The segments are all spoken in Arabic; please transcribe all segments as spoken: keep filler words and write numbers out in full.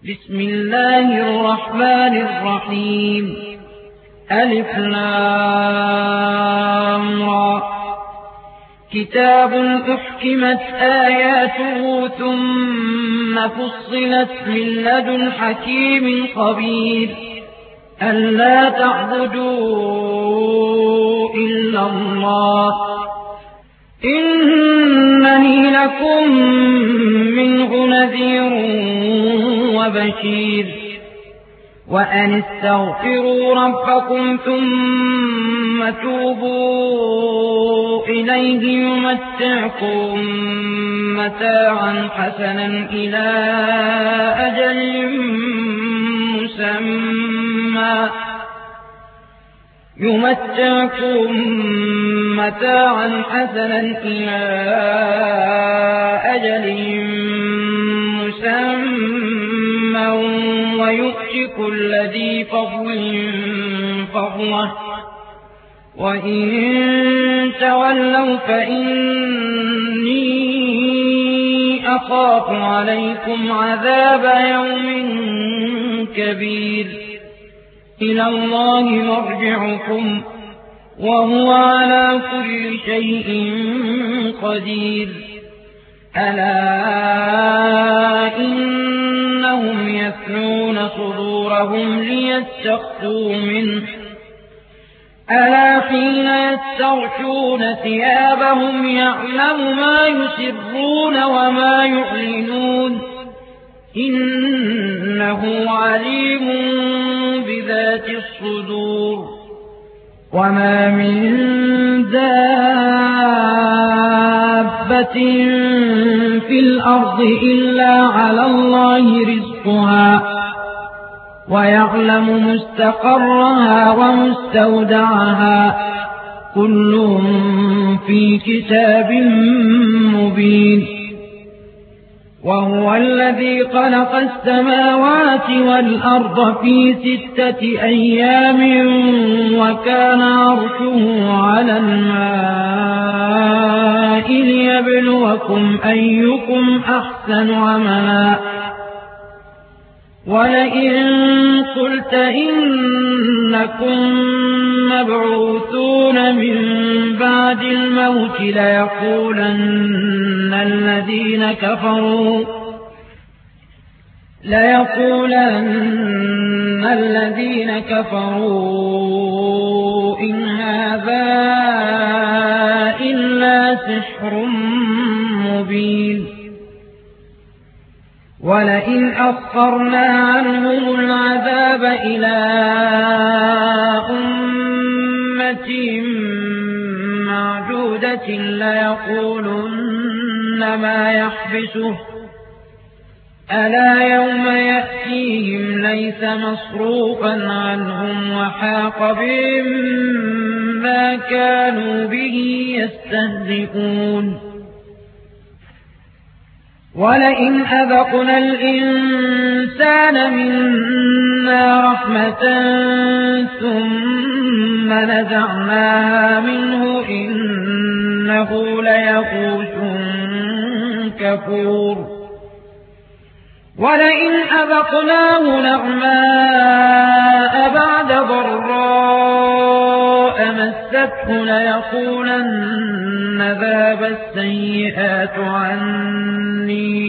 بسم الله الرحمن الرحيم ألف لام را كتاب أحكمت آياته ثم فصلت من لدن حكيم خبير ألا تعبدوا إلا الله إنني لكم منه نذير وبشير وأن استغفروا ربكم ثم توبوا إليه يمتعكم متاعا حسنا إلى أجل مسمى يمتعكم متاعا حسنا إلى أجل مسمى ويؤتي كل ذي فضل فضله وإن تولوا فإني أخاف عليكم عذاب يوم كبير إلى الله مرجعكم وهو على كل شيء قدير ألا إنهم يثنون صدورهم ليستخفوا منه ألا حين يستغشون ثيابهم يعلم ما يسرون وما يعلنون إنه عليم بذات الصدور وما من دابة في الأرض إلا على الله رزقها ويعلم مستقرها ومستودعها كل في كتاب مبين وهو الذي خلق السماوات والأرض في ستة أيام وكان عرشه على الماء ليبلوكم أيكم أحسن عملا ولئن قلت إنكم مبعوثون من بعد الموت ليقولن الذين كفروا ليقولن الذين كفروا إن هذا إلا سحر مبين ولئن أخرنا عنهم العذاب إلى أمة معدودة ليقولن ما يحبسه ألا يوم يأتيهم ليس مصروفا عنهم وحاق بهم ما كانوا به يستهزئون ولئن أذقنا الإنسان منا رحمة ثم نزعناها منه إنه ليئوس كفور ولئن أذقناه نعماء بعد ضراء مسته ليقولن ذهب السيئات عني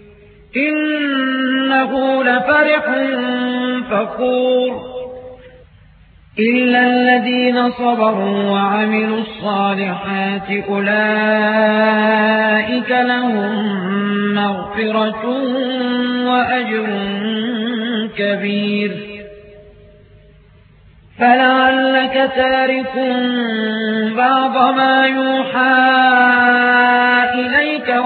إنه لفرح فخور إلا الذين صبروا وعملوا الصالحات أولئك لهم مغفرة وأجر كبير فلعلك تارك بعض ما يوحى إليك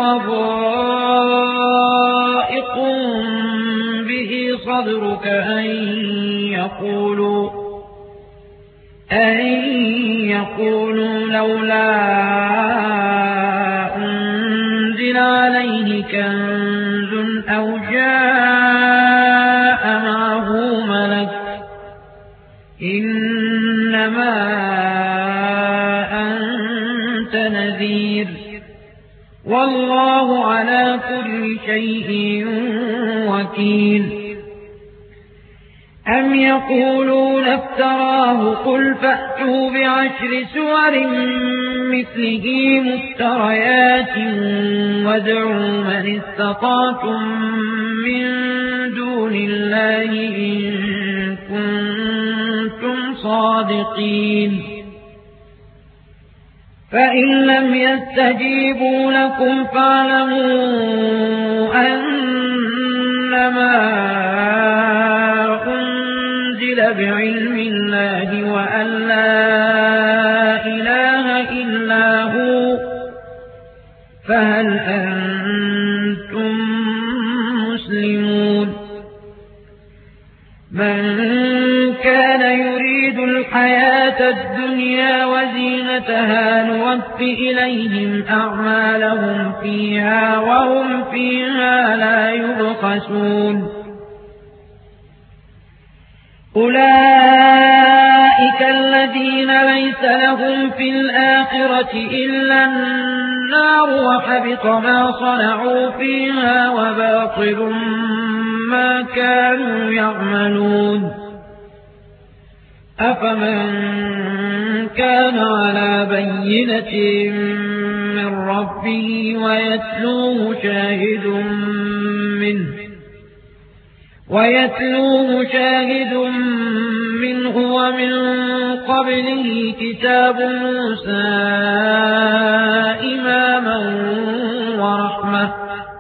وضائق به صدرك أن يقولوا أن يقولوا لولا أنزل عليه كنز أو جاء معه ملك إنما أنت نذير والله على كل شيء وكيل أم يقولون افتراه قل فأتوا بعشر سور مثله مفتريات وادعوا من استطعتم من دون الله إن كنتم صادقين فإن لم يستجيبوا لكم فاعلموا أنما بعلم الله وأن لا إله إلا هو فهل أنتم مسلمون من كان يريد الحياة الدنيا وزينتها نوف إليهم أعمالهم فيها وهم فيها لا يبخسون أولئك الذين ليس لهم في الآخرة إلا النار وحبط ما صنعوا فيها وباطل ما كانوا يعملون أفمن كان على بينة من ربه ويتلوه شاهد منه ويتلوه شاهد منه ومن قبله كتاب موسى إماما ورحمة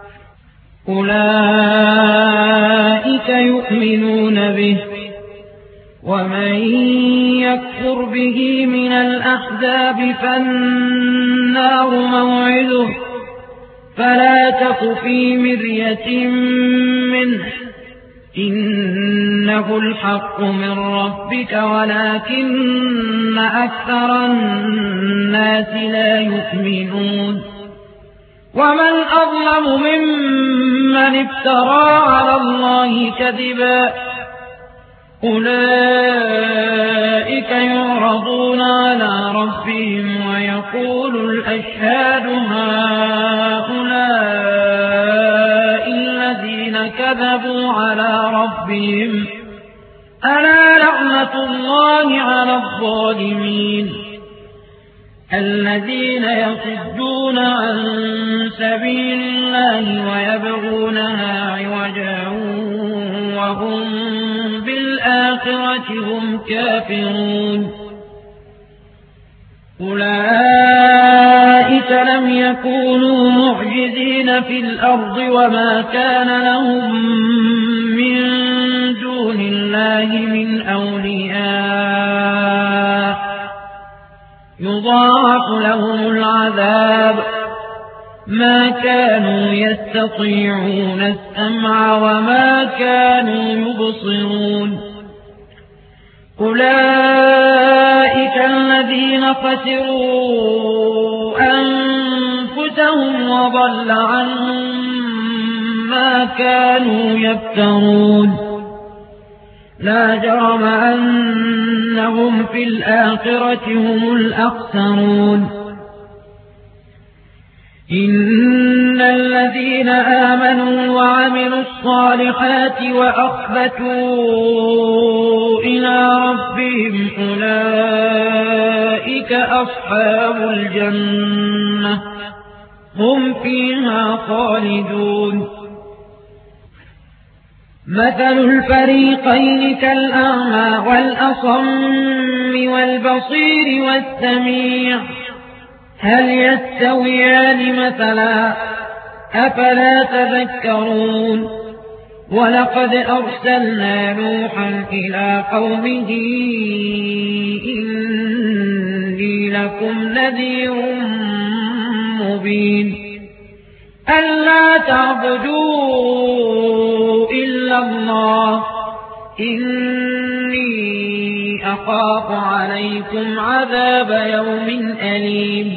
أولئك يؤمنون به ومن يكفر به من الأحزاب فالنار موعده فلا تك في مرية منه إنه الحق من ربك ولكن أكثر الناس لا يؤمنون ومن أظلم ممن افترى على الله كذبا أولئك يعرضون على ربهم ويقول الأشهاد هؤلاء الذين كذبوا على ربهم ألا لعنة الله على الظالمين الذين يصدون عن سبيل الله ويبغونها عوجا وهم بالآخرة هم كافرون أولئك لم يكونوا معجزين في الأرض وما كان لهم من دون الله من أولياء يضاعف لهم العذاب ما كانوا يستطيعون السمع وما كانوا يبصرون أولئك الذين خسروا أنفسهم وضل عنهم ما كانوا يفترون لا جرم أنهم في الآخرة هم الأخسرون إن الذين آمنوا وعملوا الصالحات وأخبتوا إلى ربهم أولئك أصحاب الجنة هم فيها خالدون مثل الفريقين كالأعمى والأصم والبصير والسميع هل يستويان مثلا أفلا تذكرون ولقد أرسلنا نوحا إلى قومه إني لكم نذير مبين ألا تعبدوا إلا الله إني أخاف عليكم عذاب يوم أليم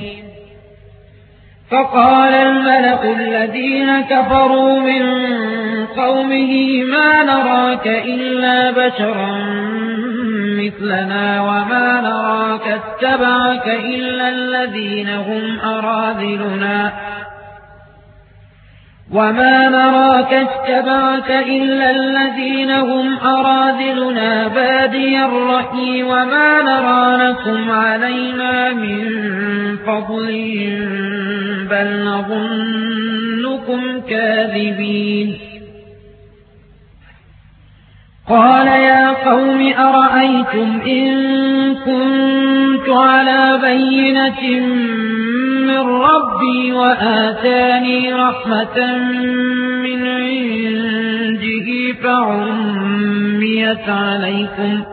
فقال الملأ الذين كفروا من قومه ما نراك إلا بشرا مثلنا وما نراك اتبعك إلا الذين هم أراذلنا وما نراك اتبعك إلا الذين هم أراذلنا بادي الرأي وما نرى لكم علينا من فضل بل نظنكم كاذبين قال يا قوم أرأيتم إن كنت على بينة من ربي وآتاني رحمة من عنده فعميت عليكم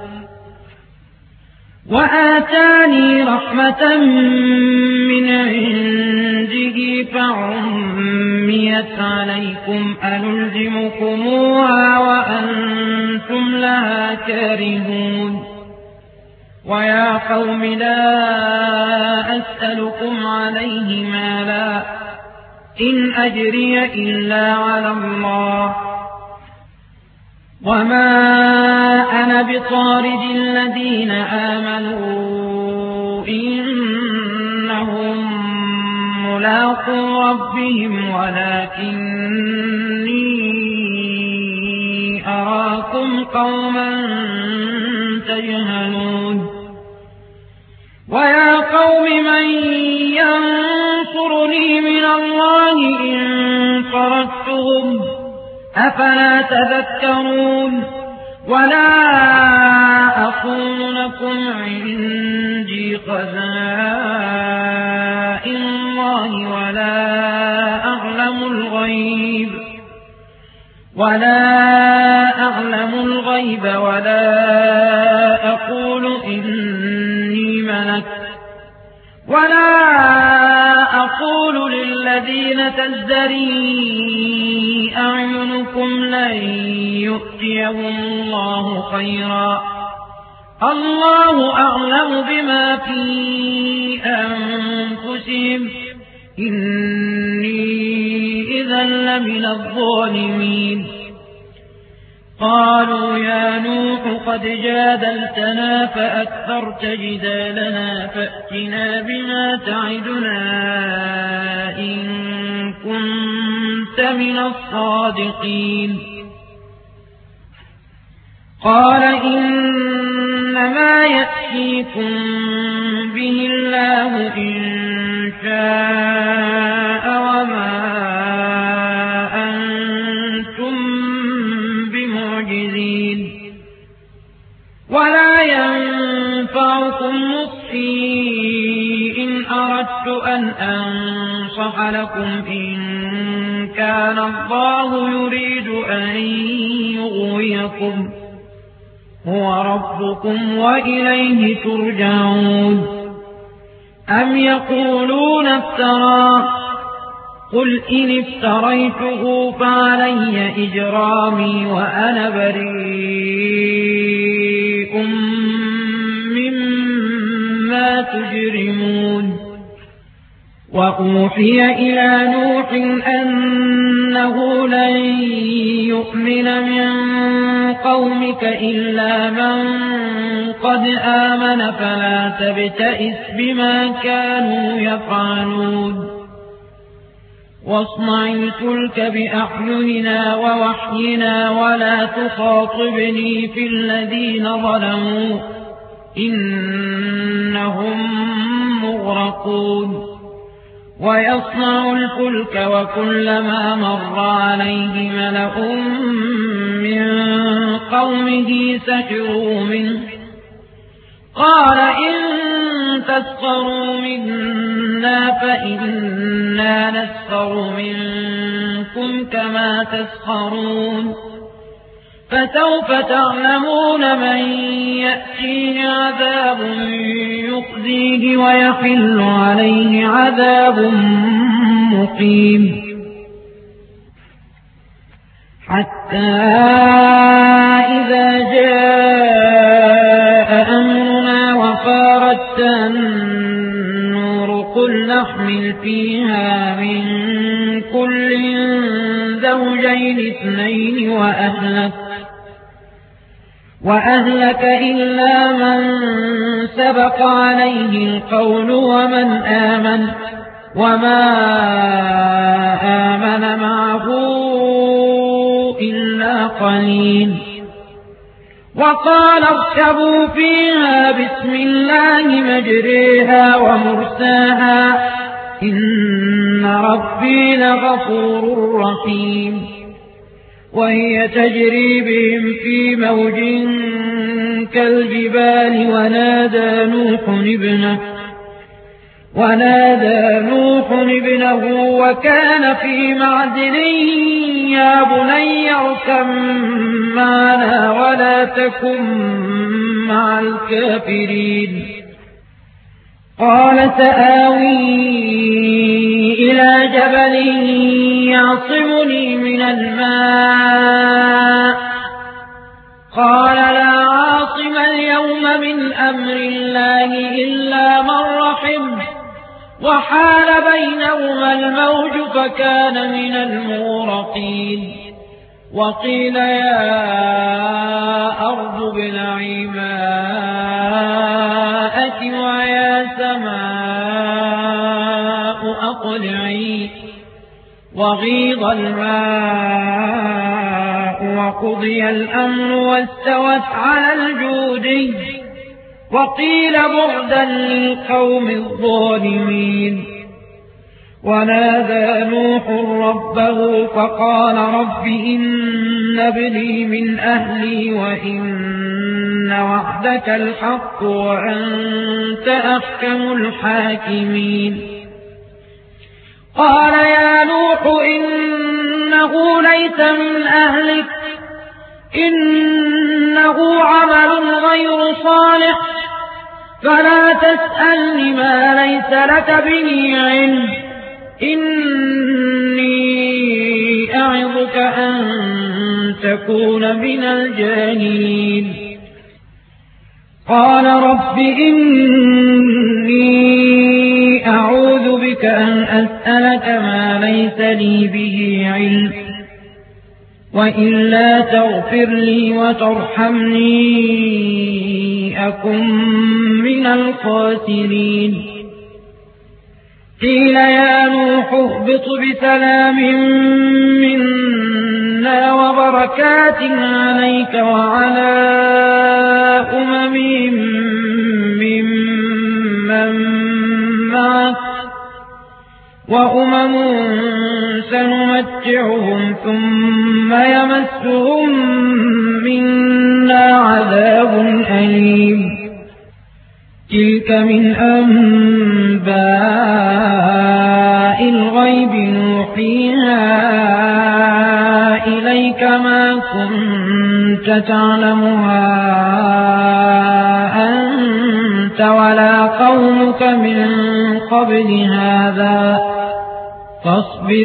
وآتاني رحمة من عنده فعميت عليكم أنلزمكموها وأنتم لها كارهون ويا قوم لا أسألكم عليه مالا إن أجري إلا على الله وما أنا بطارد الذين آمنوا إنهم ملاقو ربهم ولكني أراكم قوما تجهلون ويا قوم من ينصرني من الله إن طردتهم أفلا تذكرون ولا أقول لكم عندي خزائن الله ولا أعلم الغيب ولا أعلم الغيب ولا أقول إني ملك ولا أقول للذين تزدري أعينكم لن يؤتيهم الله خيرا الله أعلم بما في أنفسهم إني إذا لمن الظالمين قالوا يا نوح قد جادلتنا فأكثرت جدالنا فأتنا بما تعدنا إن كنت من الصادقين قال إنما يأتيكم به الله إن شاء وما أنتم بمعجزين ولا ينفعكم نصحي إن أردت أن أنصح لكم إن كان الله يريد أن يغويكم هو ربكم وإليه ترجعون أم يقولون افترى قل إن افتريته فعلي إجرامي وأنا بريء مما تجرمون وأوحي إلى نوح أنه لن يؤمن من قومك إلا من قد آمن فلا تبتئس بما كانوا يفعلون واصنع الفلك بأعيننا ووحينا ولا تخاطبني في الذين ظلموا إنهم مغرقون ويصنع الفلك وكلما مر عليه ملأ من قومه سخروا منه قال إن تسخروا منا فإنا نسخر منكم كما تسخرون فسوف تعلمون من يأتيه عذاب يخزيه ويحل عليه عذاب مقيم حتى إذا جاء أمرنا وفارت النور قل نحمل فيها من كل زوجين اثنين وأهلك وأهلك إلا من سبق عليه القول ومن آمن وما آمن معه إلا قليل. وقال اركبوا فيها بسم الله مجريها ومرساها إن ربي لغفور رحيم. وهي تجري بهم في موج كالجبال ونادى نوح ابنه ونادى نوح ابنه وكان في معزل يا بني اركب معنا ولا تكن مع الكافرين. قال سآوي إلى جبل يعصمني من الماء قال لا عاصم اليوم من أمر الله إلا من رحمه وحال بينهما الموج فكان من المغرقين. وقيل يا أرض ابلعي ماءك ويا سماء أقلعي وغيض الماء وقضي الأمر واستوت على الجودي وقيل بعدا للقوم الظالمين. ونادى نوح ربه فقال رب إن ابني من أهلي وإن وعدك الحق وأنت أحكم الحاكمين. قال يا نوح إنه ليس من أهلك إنه عمل غير صالح فلا تسألني ما ليس لك به علم إني أعظك أن تكون من الجاهلين. قال رب إني أعوذ بك أن أسألك ما ليس لي به علم وإلا تغفر لي وترحمني أكن من الخاسرين. قيل يا نوح اهبط بسلام منا وبركات عليك وعلى أمم ممن معك وأمم سنمتعهم ثم يمسهم منا عذاب أليم. تلك من أنباء الغيب نوحيها إليك ما كنت تعلمها أنت ولا قومك من قبل هذا فاصبر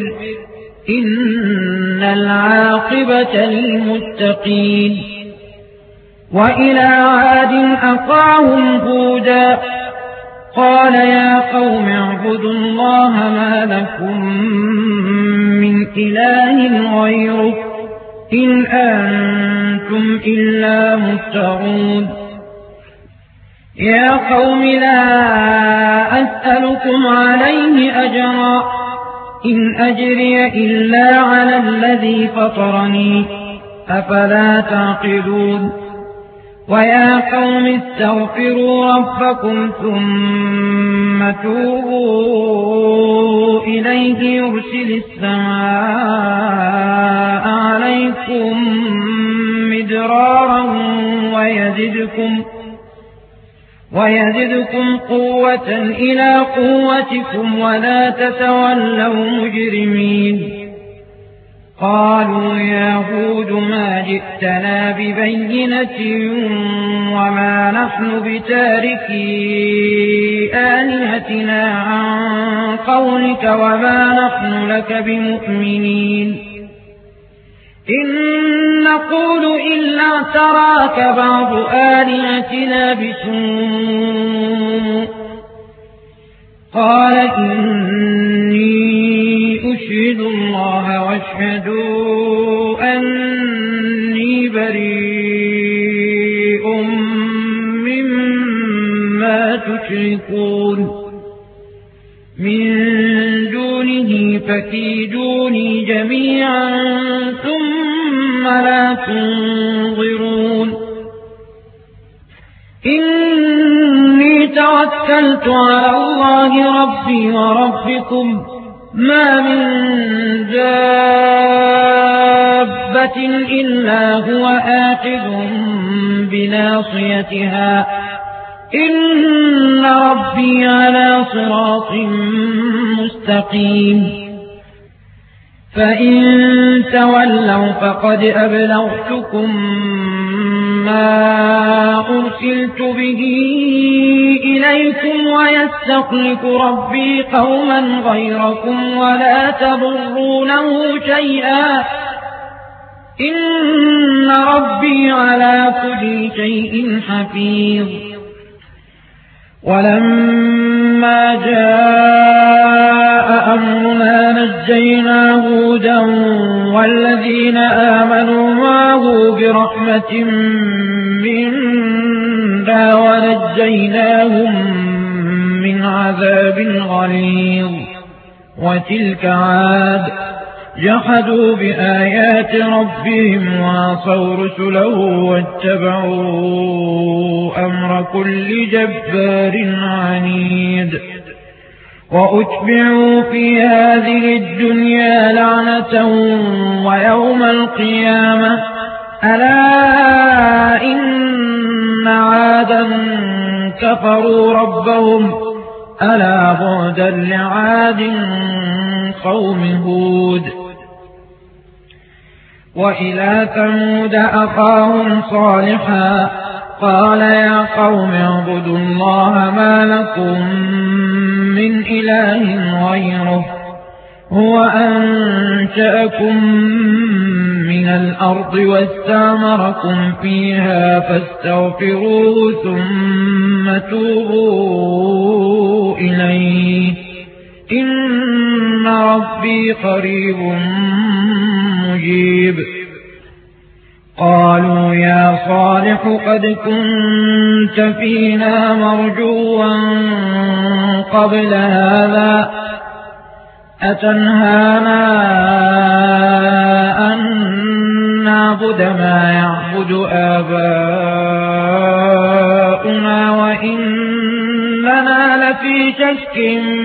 إن العاقبة للمتقين. وإلى عاد أخاهم هودا قال يا قوم اعبدوا الله ما لكم من إله غيره إن أنتم إلا مفترون. يا قوم لا أسألكم عليه أجرا إن أجري إلا على الذي فطرني أفلا تعقلون. ويا قوم استغفروا ربكم ثم توبوا إليه يرسل السماء عليكم مدرارا ويزدكم ويزدكم قوة إلى قوتكم ولا تتولوا مجرمين. قالوا يا هود ما جئتنا ببينة وما نحن بتاركي آلهتنا عن قولك وما نحن لك بمؤمنين إن نقول إلا اعتراك بعض آلهتنا بسوء. قال إني أشهد الله واشهدوا أني بريء مما تشركون من فكيدوني جميعا ثم لا تنظرون إني توكلت على الله ربي وربكم ما من دابة إلا هو آخذ بناصيتها إن ربي على صراط مستقيم فإن تولوا فقد أبلغتكم ما أرسلت به إليكم ويستخلف ربي قوما غيركم ولا تضرونه شيئا إن ربي على كل شيء حفيظ ولما جاء أمرنا نجينا هودا والذين آمنوا معه برحمة منا ونجيناهم من عذاب غليظ وتلك عاد جحدوا بآيات ربهم وعصوا رسله واتبعوا أمر كل جبار عنيد وأتبعوا في هذه الدنيا لعنة ويوم القيامة ألا إن عادا كفروا ربهم ألا بعدا لعاد قوم هود وإلى ثمود أخاهم صالحا قال يا قوم اعبدوا الله ما لكم من إله غيره هو أنشأكم من الأرض واستعمركم فيها فاستغفروه ثم توبوا إليه إن ربي قريب مجيب قالوا يا صالح قد كنت فينا مرجوا قبل هذا أتنهانا أن نعبد ما يعبد آباؤنا وإننا لفي شك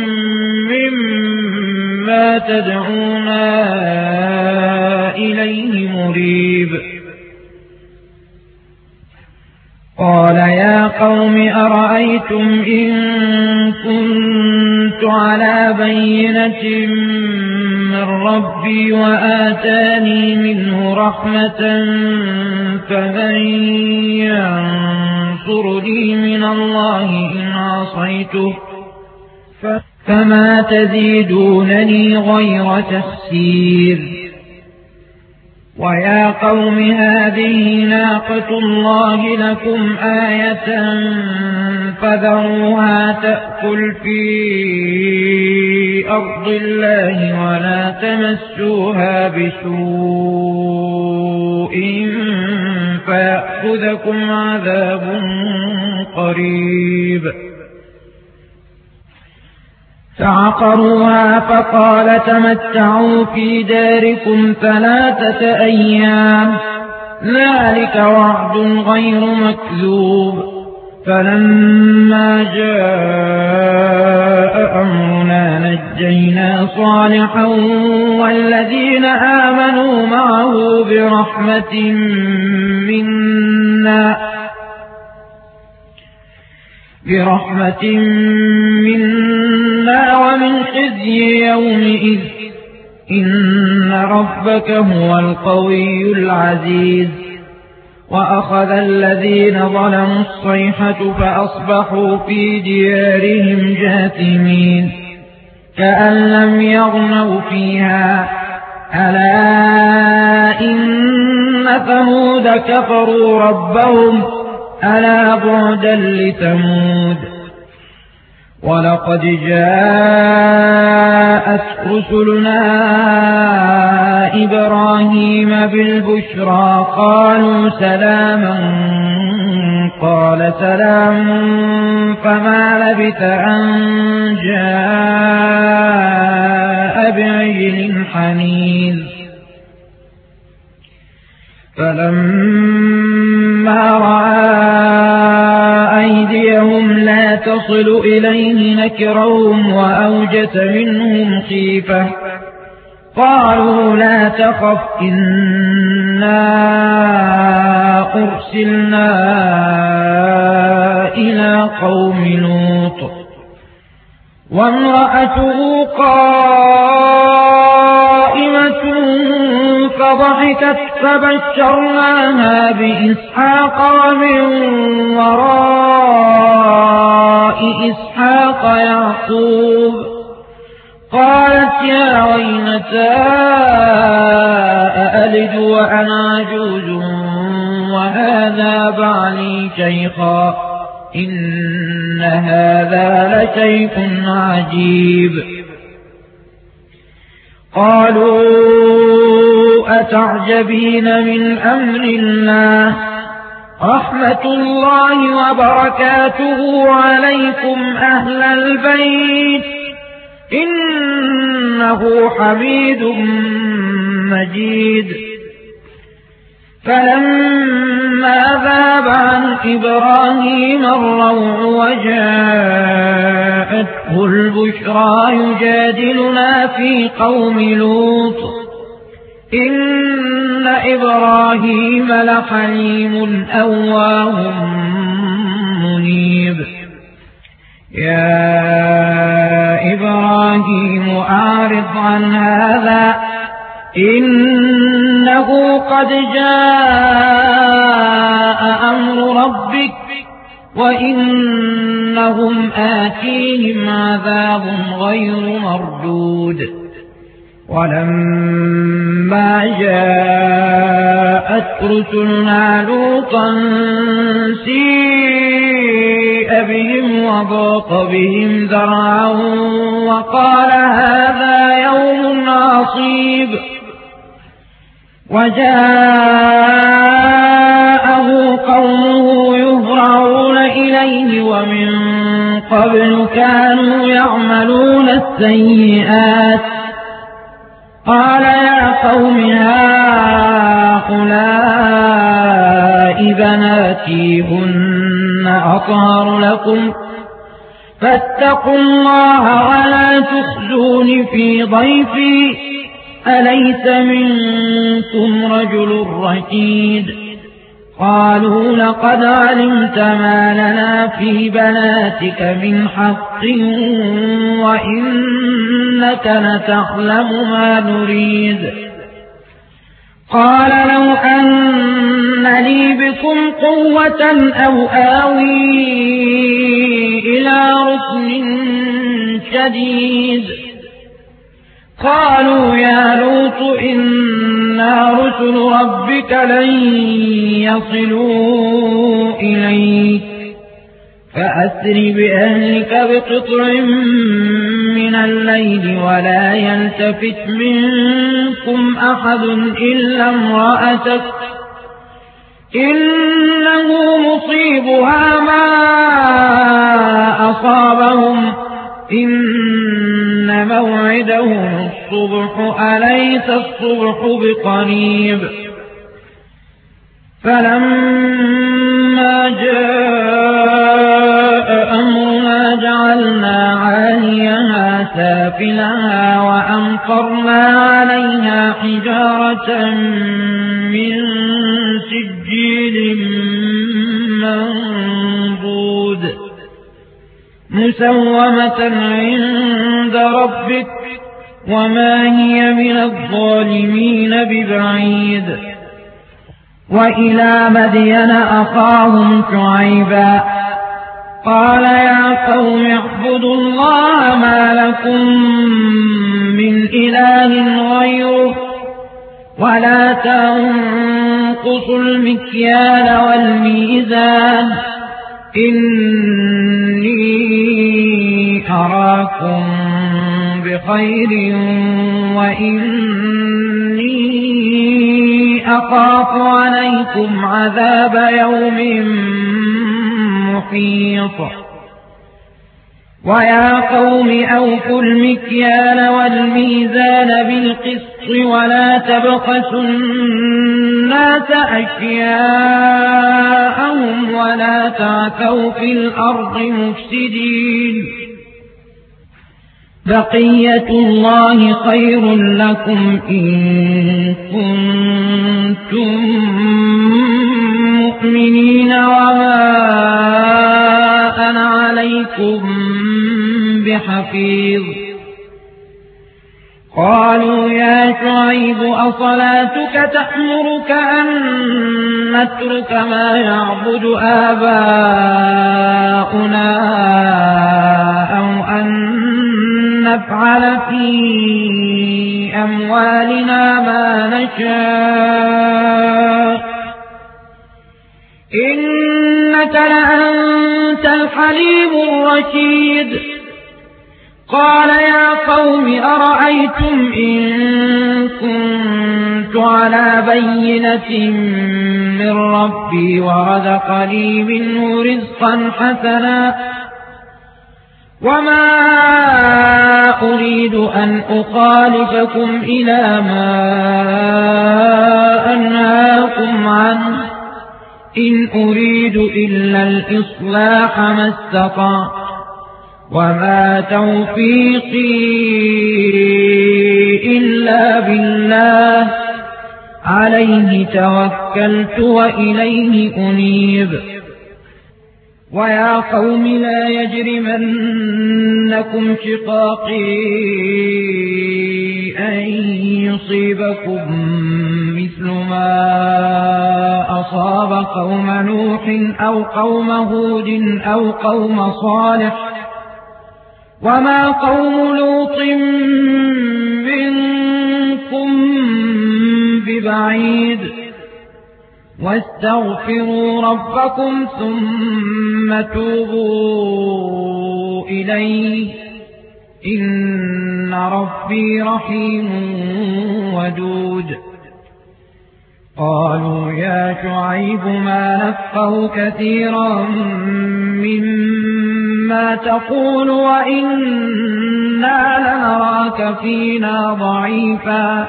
مما تدعونا إليه مريب قال يا قوم أرأيتم إن كنت على بينة من ربي وآتاني منه رحمة فمن ينصرني من الله إن عصيته فما تزيدونني غير تخسير ويا قوم هذه ناقة الله لكم آية فذروها تأكل في أرض الله ولا تمسوها بسوء فيأخذكم عذاب قريب فعقروها فقال تمتعوا في داركم ثلاثة أيام ذلك وعد غير مكذوب فلما جاء أمرنا نجينا صالحا والذين آمنوا معه برحمة منا برحمة منا ومن خزي يومئذ إن ربك هو القوي العزيز وأخذ الذين ظلموا الصيحة فأصبحوا في ديارهم جاثمين كأن لم يغنوا فيها ألا إن ثمود كفروا ربهم ألا بعدا لثمود ولقد جاءت رسلنا إبراهيم بالبشرى قالوا سلاما قال سلام فما لبث أن جاء بعجل حنيذ. فلما رأى أيديهم لا تصل إليه نكرهم وأوجس منهم خيفة. قالوا لا تخف إنا أرسلنا إلى قوم لوط وامرأته قائمة فضحكت فبشرناها بإسحاق ومن وراء إسحاق يعقوب. قالت يا ويلتى أألد وأنا عجوز وهذا بعلي شيخا إن هذا لشيء عجيب. قالوا أتعجبين من أمر الله رحمة الله وبركاته عليكم أهل البيت إنه حميد مجيد. فلما ذاب عن إبراهيم الروع وجاءته البشرى يجادلنا في قوم لوط إن إبراهيم لحليم أواه منيب. يا إبراهيم أعرض عن هذا إنه قد جاء أمر ربك وإنهم آتيهم عذاب غير مردود. ولما جاءت رسلنا لوطا سيء بهم وضاق بهم ذرعا وقال هذا يوم عصيب. وجاءه قومه يهرعون إليه ومن قبل كانوا يعملون السيئات. قال يا قوم هؤلاء بناتي هن أطهر لكم فاتقوا الله ولا تخزون في ضيفي أليس منكم رجل رشيد. قالوا لقد علمت ما لنا في بناتك من حق وإنك لتعلم ما نريد. قال لو أن لي بكم قوة أو آوي إلى ركن شديد. قالوا يا لوط إنا رسل ربك لن يصلوا إليك فأسر بأهلك بقطع من الليل ولا يلتفت منكم أحد إلا امرأتك إنه مصيبها ما أصابهم إن موعدهم الصبح أليس الصبح بقريب. فلما جاء أمرنا جعلنا عاليها سافلها وأمطرنا عليها حجارة من سجيل منضود مسومة عند ربك وما هي من الظالمين ببعيد. وإلى مدين أخاهم شعيبا قال يا قوم اعبدوا الله ما لكم من إله غيره ولا تنقصوا المكيال والميزان إني أراكم بخير وإني أخاف عليكم عذاب يوم محيط. ويا قوم أوفوا المكيال والميزان بالقسط ولا تبخسوا الناس أشياءهم ولا تعثوا في الأرض مفسدين بقية الله خير لكم إن كنتم مؤمنين وما أنا عليكم بحفيظ قالوا يا شعيب أصلاتك تأمرك أن نترك ما يعبد آباؤنا أو أن نفعل في أموالنا ما نشاء إنك لأنت الحليم الرشيد قال يا قوم أرأيتم إن كنت على بينة من ربي ورزقني منه رزقا حسنا وما أريد أن أخالفكم إلى ما أنهاكم عنه إن أريد إلا الإصلاح ما استطعت وما توفيقي إلا بالله عليه توكلت وإليه أنيب ويا قوم لا يجرمنكم شقاقي أن يصيبكم مثل ما أصاب قوم نوح أو قوم هود أو قوم صالح وما قوم لوط منكم ببعيد واستغفروا ربكم ثم توبوا إليه إن ربي رحيم ودود قالوا يا شعيب ما نفقه كثيرا مما تقول وإنا لنراك فينا ضعيفا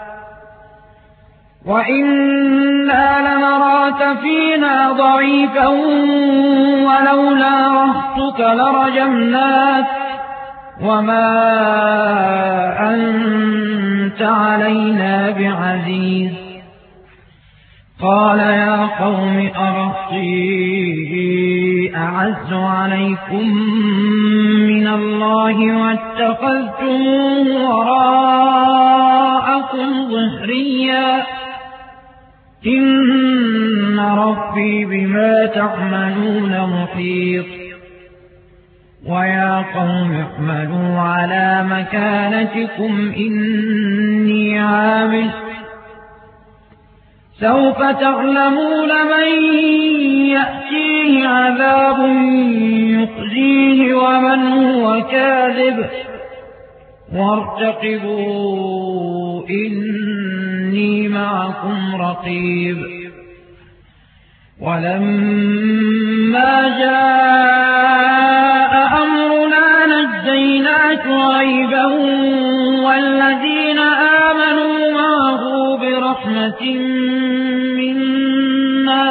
وإنا لنراك فينا ضعيفا ولولا رهطك لرجمناك وما أنت علينا بعزيز قال يا قوم أرهطي أعز عليكم من الله واتخذتموه وراءكم ظهريا إن ربي بما تعملون محيط ويا قوم اعملوا على مكانتكم إني عامل سوف تعلمون من يأتيه عذاب يخزيه ومن هو كاذب وارتقبوا إني معكم رقيب ولما جاء أمرنا نجينا شعيبا والذين آمنوا معه برحمة منا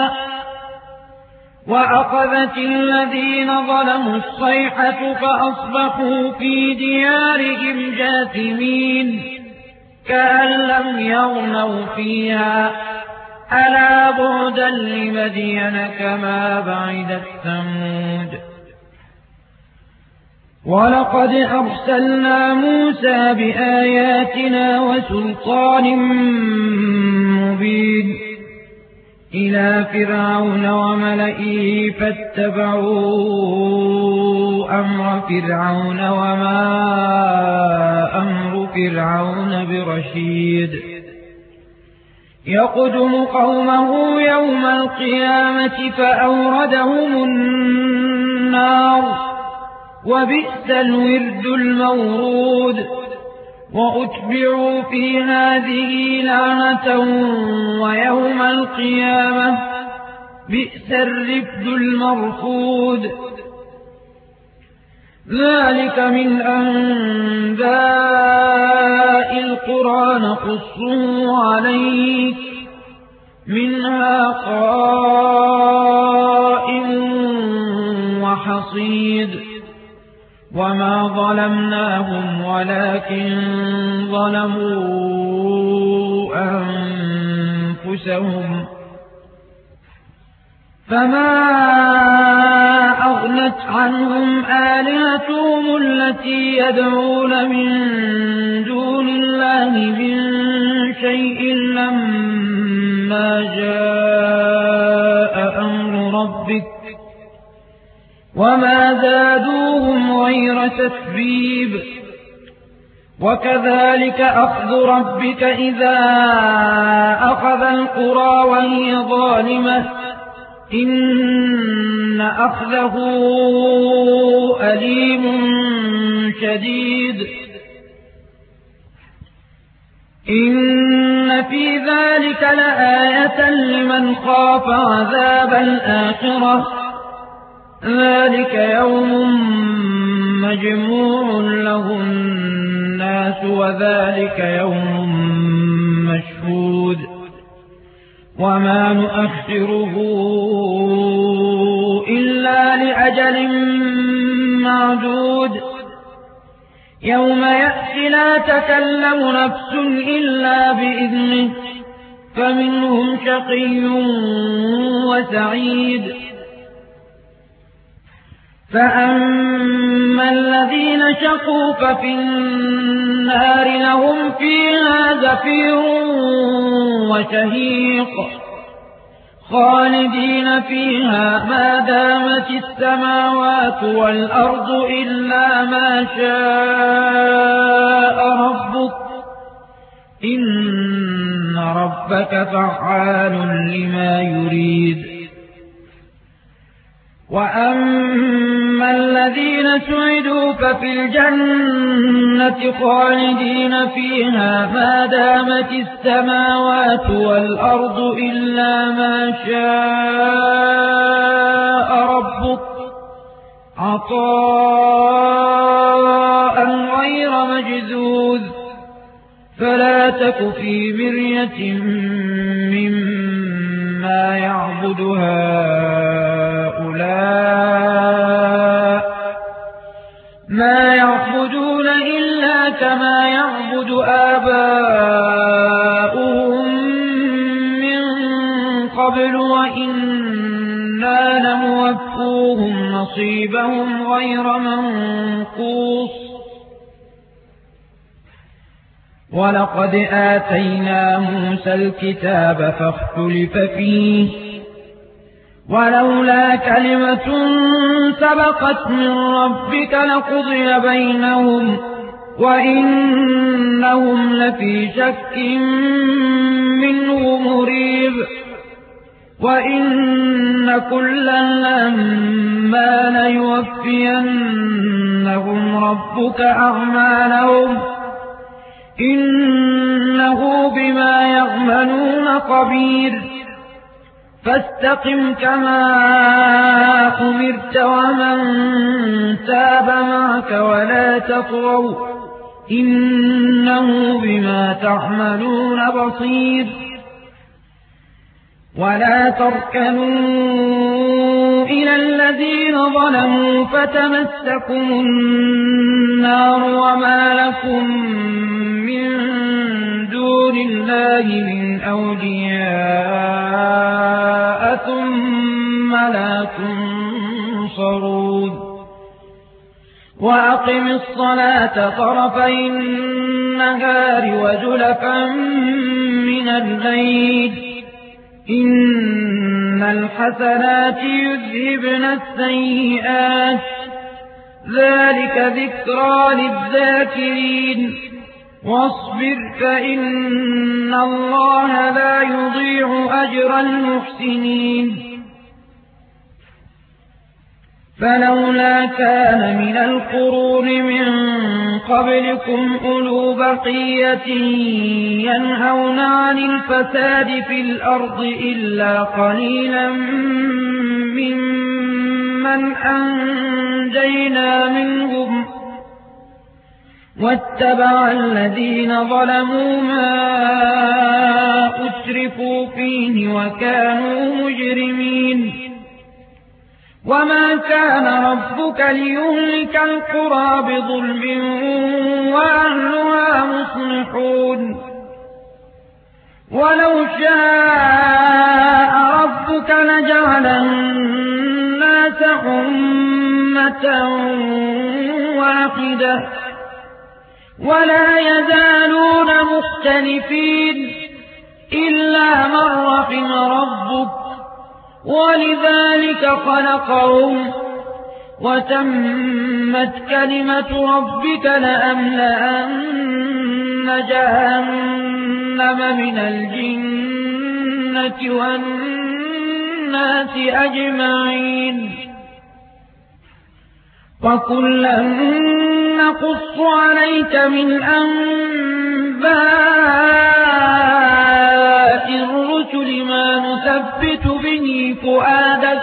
وأخذت الذين ظلموا الصيحة فأصبحوا في ديارهم جاثمين كأن لم يغنوا فيها ألا بعدا لمدين كما بعدت ثمود ولقد أرسلنا موسى بآياتنا وسلطان مبين إلى فرعون وملئه فاتبعوا أمر فرعون وما أمر فرعون برشيد يقدم قومه يوم القيامة فأوردهم النار وبئس الورد المورود وأتبعوا في هذه لعنة ويوم القيامة بئس الرفد المرفود ذلك من أنباء القرى نقصه عليك منها قائم وحصيد وما ظلمناهم ولكن ظلموا أنفسهم فما أغنت عنهم آلهتهم التي يدعون من دون الله من شيء لما جاء أمر ربك وما زادوهم غير تتبيب وكذلك أخذ ربك إذا أخذ القرى وهي ظالمة إن أخذه أليم شديد إن في ذلك لآية لمن خاف عذاب الآخرة ذلك يوم مجموع له الناس وذلك يوم مشهود وما نؤخره إلا لأجل معدود يوم يأتي لا تكلم نفس إلا بإذنه فمنهم شقي وسعيد فأما الذين شقوا ففي النار لهم فيها زفير وشهيق خالدين فيها ما دامت السماوات والأرض إلا ما شاء ربك إن ربك فعال لما يريد وأما الذين سعدوا ففي الجنة خالدين فيها ما دامت السماوات والأرض إلا ما شاء ربك عطاء غير مجذوذ فلا تك في مرية مما يعبد هؤلاء ما يعبدون إلا كما يعبد آباؤهم من قبل وإنا لموفوهم نصيبهم غير منقوص ولقد آتينا موسى الكتاب فاختلف فيه ولولا كلمة سبقت من ربك لقضي بينهم وإنهم لفي شك منه مريب وإن كلا لما ليوفينهم ربك أعمالهم إنه بما يعملون خبير فاستقم كما أمرت ومن تاب معك ولا تطغوا إنه بما تعملون بصير ولا تركنوا إلى الذين ظلموا فتمسكم النار وما لكم من دون الله من أولياء ثم لا تنصرون وأقم الصلاة طرفي النهار وزلفا من الليل إن الحسنات يذهبن السيئات ذلك ذكرى للذاكرين واصبر فإن الله لا يضيع أجر المحسنين فلولا كان من القرون من قبلكم أولو بقية ينهون عن الفساد في الأرض إلا قليلا ممن أنجينا منهم واتبع الذين ظلموا ما أترفوا فيه وكانوا مجرمين وما كان ربك ليهلك القرى بظلم وأهلها مصلحون ولو شاء ربك لجعل الناس أمة واحدة ولا يزالون مختلفين إلا من رحم ربك ولذلك خلقهم وتمت كلمة ربك لأملأن جهنم من الجنة والناس أجمعين وكلا نقص عليك من أنباء الرسل ما نثبت به فؤادك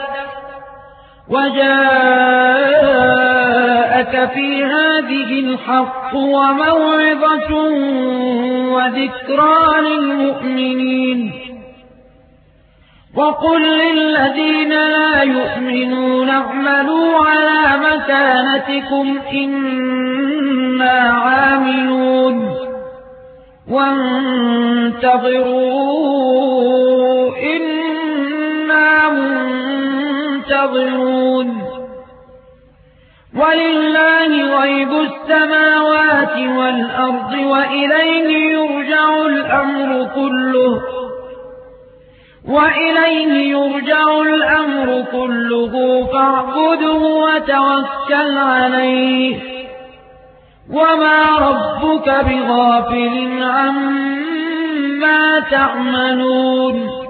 وجاءك في هذه الحق وموعظة وذكرى للمؤمنين وقل للذين لا يؤمنون اعملوا على مكانتكم إنا عاملون وانتظروا إنا منتظرون ولله غيب السماوات والأرض وإليه يرجع الأمر كله وإليه يرجع الأمر كله فاعبده وتوكل عليه وما ربك بغافل عما تعملون